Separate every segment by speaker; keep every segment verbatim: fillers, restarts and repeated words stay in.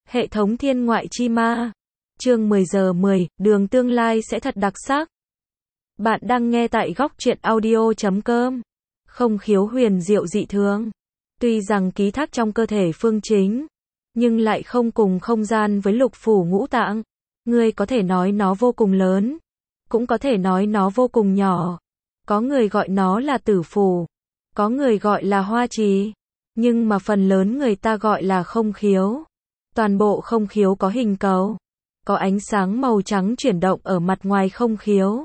Speaker 1: Hệ thống thiên ngoại chi ma. Chương mười giờ mười, đường tương lai sẽ thật đặc sắc. Bạn đang nghe tại góc truyện audio chấm com. Không khiếu huyền diệu dị thường. Tuy rằng ký thác trong cơ thể Phương Chính, nhưng lại không cùng không gian với lục phủ ngũ tạng. Ngươi có thể nói nó vô cùng lớn, cũng có thể nói nó vô cùng nhỏ. Có người gọi nó là tử phủ, có người gọi là hoa trì, nhưng mà phần lớn người ta gọi là không khiếu. Toàn bộ không khiếu có hình cầu, có ánh sáng màu trắng chuyển động ở mặt ngoài không khiếu.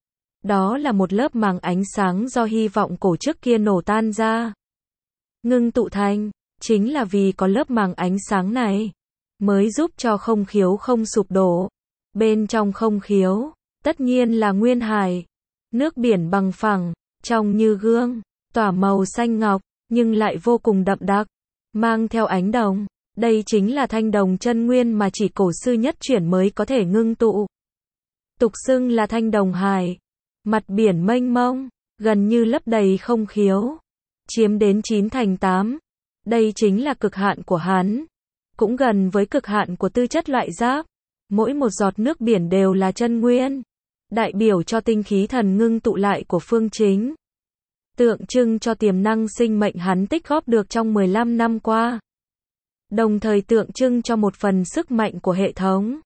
Speaker 1: Đó là một lớp màng ánh sáng do hy vọng cổ trước kia nổ tan ra, ngưng tụ thành. Chính là vì có lớp màng ánh sáng này, mới giúp cho không khiếu không sụp đổ. Bên trong không khiếu, tất nhiên là nguyên hải. Nước biển bằng phẳng, trong như gương, tỏa màu xanh ngọc, nhưng lại vô cùng đậm đặc, mang theo ánh đồng. Đây chính là thanh đồng chân nguyên mà chỉ cổ sư nhất chuyển mới có thể ngưng tụ. Tục xưng là thanh đồng hải. Mặt biển mênh mông, gần như lấp đầy không khiếu, chiếm đến chín thành tám. Đây chính là cực hạn của hắn, cũng gần với cực hạn của tư chất loại giáp. Mỗi một giọt nước biển đều là chân nguyên, đại biểu cho tinh khí thần ngưng tụ lại của Phương Chính, tượng trưng cho tiềm năng sinh mệnh hắn tích góp được trong mười lăm năm qua, đồng thời tượng trưng cho một phần sức mạnh của hệ thống.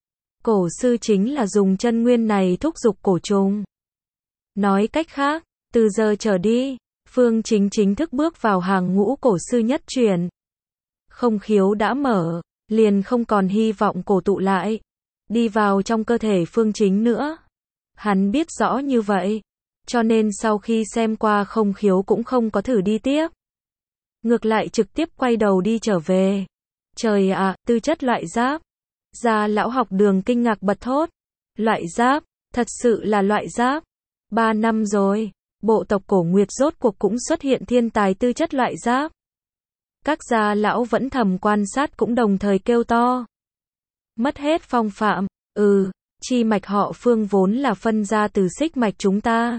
Speaker 1: Cổ sư chính là dùng chân nguyên này thúc giục cổ trùng. Nói cách khác, từ giờ trở đi, Phương Chính chính thức bước vào hàng ngũ cổ sư nhất truyền. Không khiếu đã mở, liền không còn hy vọng cổ tụ lại, đi vào trong cơ thể Phương Chính nữa. Hắn biết rõ như vậy, cho nên sau khi xem qua không khiếu cũng không có thử đi tiếp. Ngược lại trực tiếp quay đầu đi trở về. Trời ạ, tư chất loại giáp. Gia lão học Đường kinh ngạc bật thốt. Loại giáp, thật sự là loại giáp. Ba năm rồi, bộ tộc Cổ Nguyệt rốt cuộc cũng xuất hiện thiên tài tư chất loại giáp. Các gia lão vẫn thầm quan sát cũng đồng thời kêu to. Mất hết phong phạm, ừ, chi mạch họ Phương vốn là phân ra từ xích mạch chúng ta.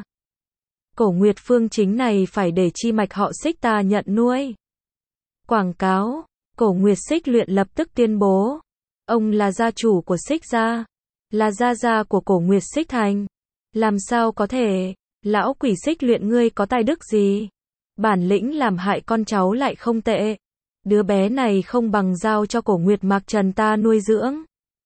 Speaker 1: Cổ Nguyệt Phương Chính này phải để chi mạch họ xích ta nhận nuôi. Quảng cáo, Cổ Nguyệt Xích Luyện lập tức tuyên bố. Ông là gia chủ của xích gia, là gia gia của Cổ Nguyệt Xích Thành. Làm sao có thể, lão quỷ Xích Luyện ngươi có tài đức gì? Bản lĩnh làm hại con cháu lại không tệ. Đứa bé này không bằng giao cho Cổ Nguyệt Mạc Trần ta nuôi dưỡng.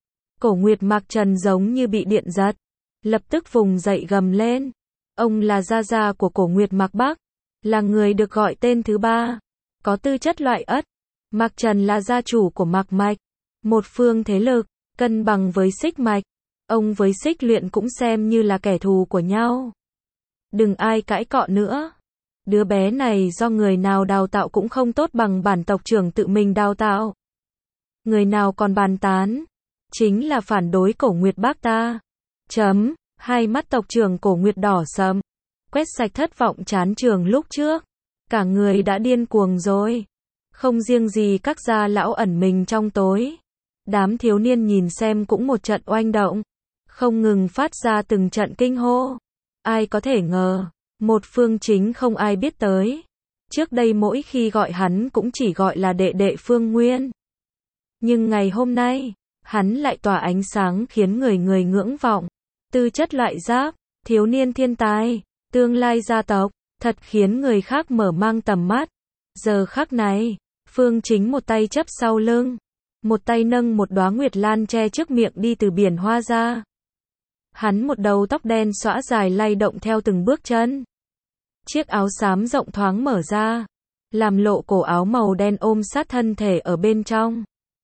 Speaker 1: Cổ Nguyệt Mạc Trần giống như bị điện giật, lập tức vùng dậy gầm lên. Ông là gia gia của Cổ Nguyệt Mạc Bắc, là người được gọi tên thứ ba, có tư chất loại ất. Mạc Trần là gia chủ của Mạc Mạch, một phương thế lực, cân bằng với xích mạch. Ông với Xích Luyện cũng xem như là kẻ thù của nhau. Đừng ai cãi cọ nữa. Đứa bé này do người nào đào tạo cũng không tốt bằng bản tộc trưởng tự mình đào tạo. Người nào còn bàn tán, chính là phản đối Cổ Nguyệt bác ta. Chấm, hai mắt tộc trưởng Cổ Nguyệt đỏ sầm, quét sạch thất vọng chán trường lúc trước. Cả người đã điên cuồng rồi. Không riêng gì các gia lão ẩn mình trong tối. Đám thiếu niên nhìn xem cũng một trận oanh động, không ngừng phát ra từng trận kinh hô. Ai có thể ngờ, một Phương Chính không ai biết tới. Trước đây mỗi khi gọi hắn cũng chỉ gọi là đệ đệ Phương Nguyên. Nhưng ngày hôm nay, hắn lại tỏa ánh sáng khiến người người ngưỡng vọng. Tư chất loại giáp, thiếu niên thiên tài, tương lai gia tộc, thật khiến người khác mở mang tầm mắt. Giờ khắc này, Phương Chính một tay chấp sau lưng, một tay nâng một đóa nguyệt lan che trước miệng đi từ biển hoa ra. Hắn một đầu tóc đen xõa dài lay động theo từng bước chân. Chiếc áo xám rộng thoáng mở ra, làm lộ cổ áo màu đen ôm sát thân thể ở bên trong.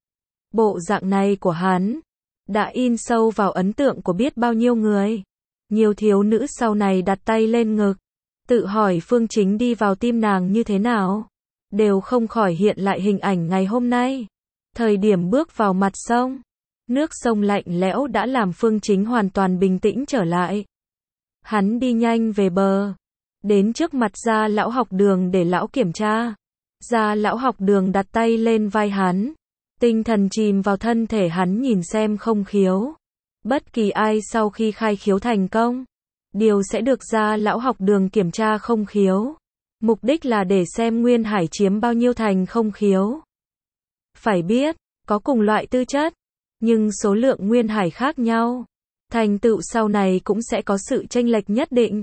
Speaker 1: Bộ dạng này của hắn đã in sâu vào ấn tượng của biết bao nhiêu người. Nhiều thiếu nữ sau này đặt tay lên ngực, tự hỏi Phương Chính đi vào tim nàng như thế nào, đều không khỏi hiện lại hình ảnh ngày hôm nay. Thời điểm bước vào mặt sông, nước sông lạnh lẽo đã làm Phương Chính hoàn toàn bình tĩnh trở lại. Hắn đi nhanh về bờ, đến trước mặt gia lão học Đường để lão kiểm tra. Gia lão học Đường đặt tay lên vai hắn, tinh thần chìm vào thân thể hắn nhìn xem không khiếu. Bất kỳ ai sau khi khai khiếu thành công, đều sẽ được gia lão học Đường kiểm tra không khiếu. Mục đích là để xem Nguyên Hải chiếm bao nhiêu thành không khiếu. Phải biết, có cùng loại tư chất, nhưng số lượng nguyên hải khác nhau. Thành tựu sau này cũng sẽ có sự chênh lệch nhất định.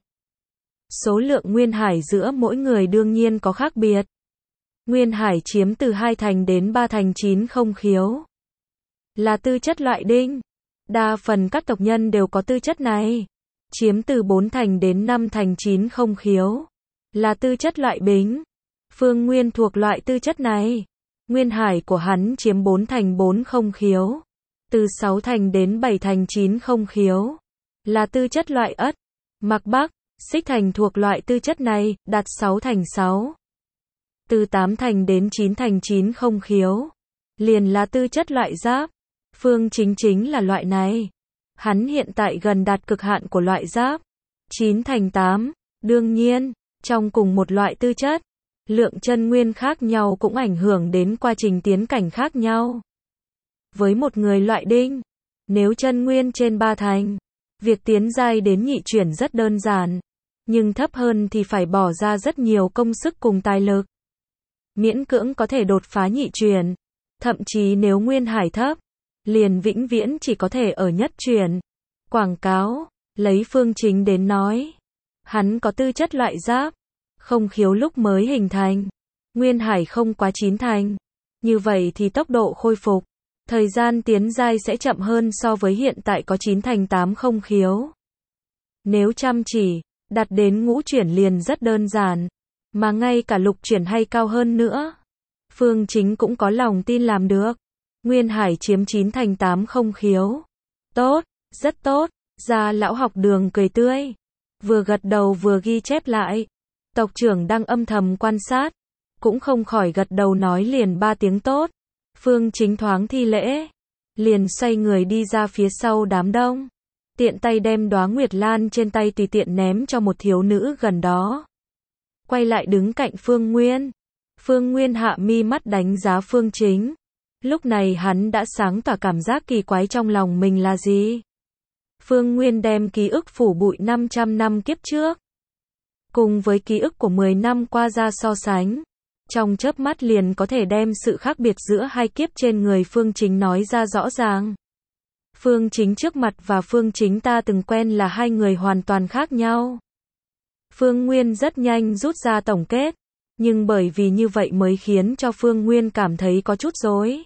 Speaker 1: Số lượng nguyên hải giữa mỗi người đương nhiên có khác biệt. Nguyên hải chiếm từ hai thành đến ba thành chín không khiếu. Là tư chất loại đinh. Đa phần các tộc nhân đều có tư chất này. Chiếm từ bốn thành đến năm thành chín không khiếu. Là tư chất loại bính. Phương Nguyên thuộc loại tư chất này. Nguyên hải của hắn chiếm bốn thành bốn không khiếu. Từ sáu thành đến bảy thành chín không khiếu. Là tư chất loại ất. Mạc Bắc, Xích Thành thuộc loại tư chất này, đạt sáu thành sáu. Từ tám thành đến chín thành chín không khiếu. Liền là tư chất loại giáp. Phương Chính chính là loại này. Hắn hiện tại gần đạt cực hạn của loại giáp. chín thành tám. Đương nhiên, trong cùng một loại tư chất, lượng chân nguyên khác nhau cũng ảnh hưởng đến quá trình tiến cảnh khác nhau. Với một người loại đinh, nếu chân nguyên trên ba thành, việc tiến giai đến nhị chuyển rất đơn giản, nhưng thấp hơn thì phải bỏ ra rất nhiều công sức cùng tài lực. Miễn cưỡng có thể đột phá nhị chuyển, thậm chí nếu nguyên hải thấp, liền vĩnh viễn chỉ có thể ở nhất chuyển. Quảng cáo, lấy Phương Chính đến nói, hắn có tư chất loại giáp, không khiếu lúc mới hình thành, nguyên hải không quá chín thành. Như vậy thì tốc độ khôi phục, thời gian tiến giai sẽ chậm hơn so với hiện tại có chín thành tám không khiếu. Nếu chăm chỉ, đạt đến ngũ chuyển liền rất đơn giản, mà ngay cả lục chuyển hay cao hơn nữa, Phương Chính cũng có lòng tin làm được. Nguyên hải chiếm chín thành tám không khiếu. Tốt, rất tốt. Gia lão học Đường cười tươi, vừa gật đầu vừa ghi chép lại. Tộc trưởng đang âm thầm quan sát, cũng không khỏi gật đầu nói liền ba tiếng tốt. Phương Chính thoáng thi lễ, liền xoay người đi ra phía sau đám đông, tiện tay đem đóa nguyệt lan trên tay tùy tiện ném cho một thiếu nữ gần đó. Quay lại đứng cạnh Phương Nguyên. Phương Nguyên hạ mi mắt đánh giá Phương Chính. Lúc này hắn đã sáng tỏ cảm giác kỳ quái trong lòng mình là gì. Phương Nguyên đem ký ức phủ bụi năm trăm năm kiếp trước, cùng với ký ức của mười năm qua ra so sánh. Trong chớp mắt liền có thể đem sự khác biệt giữa hai kiếp trên người Phương Chính nói ra rõ ràng. Phương Chính trước mặt và Phương Chính ta từng quen là hai người hoàn toàn khác nhau. Phương Nguyên rất nhanh rút ra tổng kết, nhưng bởi vì như vậy mới khiến cho Phương Nguyên cảm thấy có chút rối.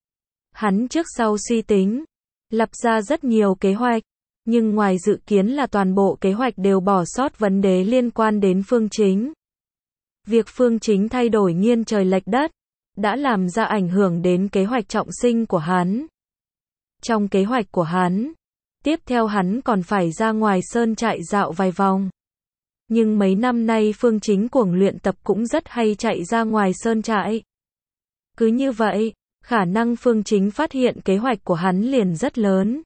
Speaker 1: Hắn trước sau suy tính, lập ra rất nhiều kế hoạch, nhưng ngoài dự kiến là toàn bộ kế hoạch đều bỏ sót vấn đề liên quan đến Phương Chính. Việc Phương Chính thay đổi nghiêng trời lệch đất, đã làm ra ảnh hưởng đến kế hoạch trọng sinh của hắn. Trong kế hoạch của hắn, tiếp theo hắn còn phải ra ngoài sơn trại dạo vài vòng. Nhưng mấy năm nay Phương Chính cuồng luyện tập cũng rất hay chạy ra ngoài sơn trại. Cứ như vậy, khả năng Phương Chính phát hiện kế hoạch của hắn liền rất lớn.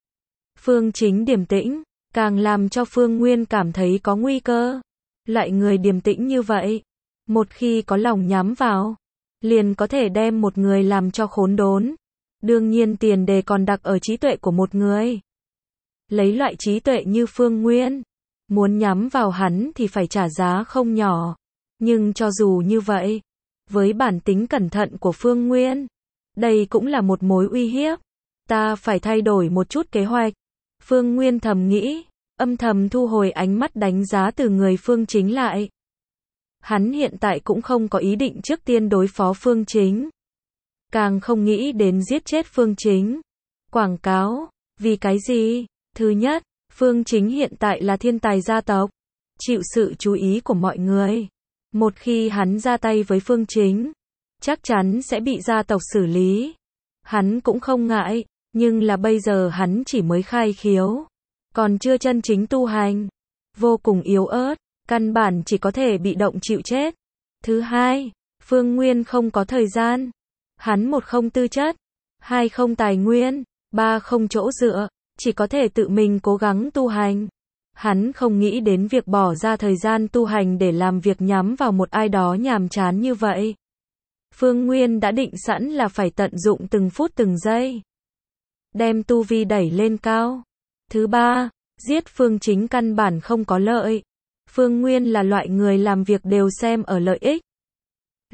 Speaker 1: Phương Chính điềm tĩnh, càng làm cho Phương Nguyên cảm thấy có nguy cơ. Loại người điềm tĩnh như vậy, một khi có lòng nhắm vào, liền có thể đem một người làm cho khốn đốn. Đương nhiên tiền đề còn đặt ở trí tuệ của một người. Lấy loại trí tuệ như Phương Nguyên, muốn nhắm vào hắn thì phải trả giá không nhỏ. Nhưng cho dù như vậy, với bản tính cẩn thận của Phương Nguyên, đây cũng là một mối uy hiếp. Ta phải thay đổi một chút kế hoạch. Phương Nguyên thầm nghĩ, âm thầm thu hồi ánh mắt đánh giá từ người Phương Chính lại. Hắn hiện tại cũng không có ý định trước tiên đối phó Phương Chính, càng không nghĩ đến giết chết Phương Chính. Quảng cáo, vì cái gì? Thứ nhất, Phương Chính hiện tại là thiên tài gia tộc, chịu sự chú ý của mọi người. Một khi hắn ra tay với Phương Chính, chắc chắn sẽ bị gia tộc xử lý. Hắn cũng không ngại, nhưng là bây giờ hắn chỉ mới khai khiếu, còn chưa chân chính tu hành, vô cùng yếu ớt, căn bản chỉ có thể bị động chịu chết. Thứ hai, Phương Nguyên không có thời gian. Hắn một không tư chất, hai không tài nguyên, ba không chỗ dựa, chỉ có thể tự mình cố gắng tu hành. Hắn không nghĩ đến việc bỏ ra thời gian tu hành để làm việc nhắm vào một ai đó nhàm chán như vậy. Phương Nguyên đã định sẵn là phải tận dụng từng phút từng giây, đem tu vi đẩy lên cao. Thứ ba, giết Phương Chính căn bản không có lợi. Phương Nguyên là loại người làm việc đều xem ở lợi ích.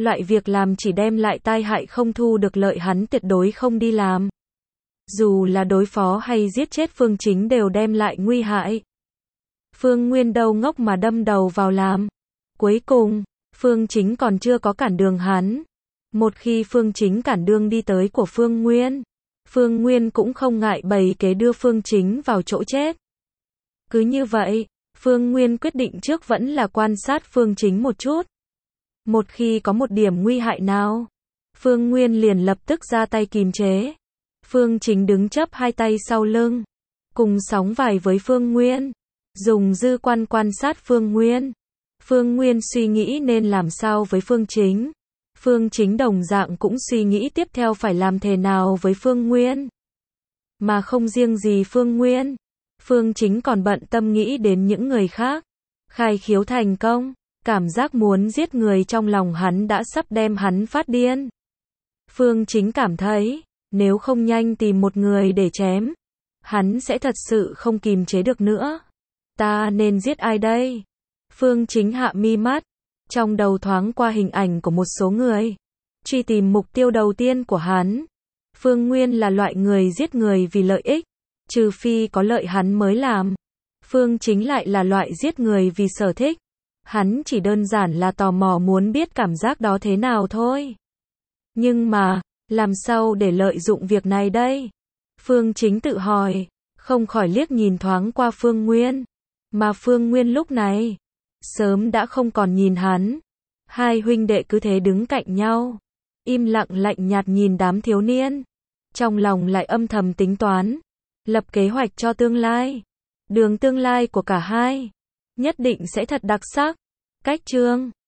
Speaker 1: Loại việc làm chỉ đem lại tai hại không thu được lợi hắn tuyệt đối không đi làm. Dù là đối phó hay giết chết Phương Chính đều đem lại nguy hại. Phương Nguyên đâu ngốc mà đâm đầu vào làm. Cuối cùng, Phương Chính còn chưa có cản đường hắn. Một khi Phương Chính cản đường đi tới của Phương Nguyên, Phương Nguyên cũng không ngại bày kế đưa Phương Chính vào chỗ chết. Cứ như vậy, Phương Nguyên quyết định trước vẫn là quan sát Phương Chính một chút. Một khi có một điểm nguy hại nào, Phương Nguyên liền lập tức ra tay kìm chế. Phương Chính đứng chấp hai tay sau lưng, cùng sóng vai với Phương Nguyên, dùng dư quan quan sát Phương Nguyên. Phương Nguyên suy nghĩ nên làm sao với Phương Chính. Phương Chính đồng dạng cũng suy nghĩ tiếp theo phải làm thế nào với Phương Nguyên. Mà không riêng gì Phương Nguyên, Phương Chính còn bận tâm nghĩ đến những người khác. Khai khiếu thành công, cảm giác muốn giết người trong lòng hắn đã sắp đem hắn phát điên. Phương Chính cảm thấy, nếu không nhanh tìm một người để chém, hắn sẽ thật sự không kìm chế được nữa. Ta nên giết ai đây? Phương Chính hạ mi mắt, trong đầu thoáng qua hình ảnh của một số người. Truy tìm mục tiêu đầu tiên của hắn. Phương Nguyên là loại người giết người vì lợi ích, trừ phi có lợi hắn mới làm. Phương Chính lại là loại giết người vì sở thích. Hắn chỉ đơn giản là tò mò muốn biết cảm giác đó thế nào thôi. Nhưng mà, làm sao để lợi dụng việc này đây? Phương Chính tự hỏi, không khỏi liếc nhìn thoáng qua Phương Nguyên. Mà Phương Nguyên lúc này, sớm đã không còn nhìn hắn. Hai huynh đệ cứ thế đứng cạnh nhau, im lặng lạnh nhạt nhìn đám thiếu niên. Trong lòng lại âm thầm tính toán, lập kế hoạch cho tương lai. Đường tương lai của cả hai, nhất định sẽ thật đặc sắc. Cách chương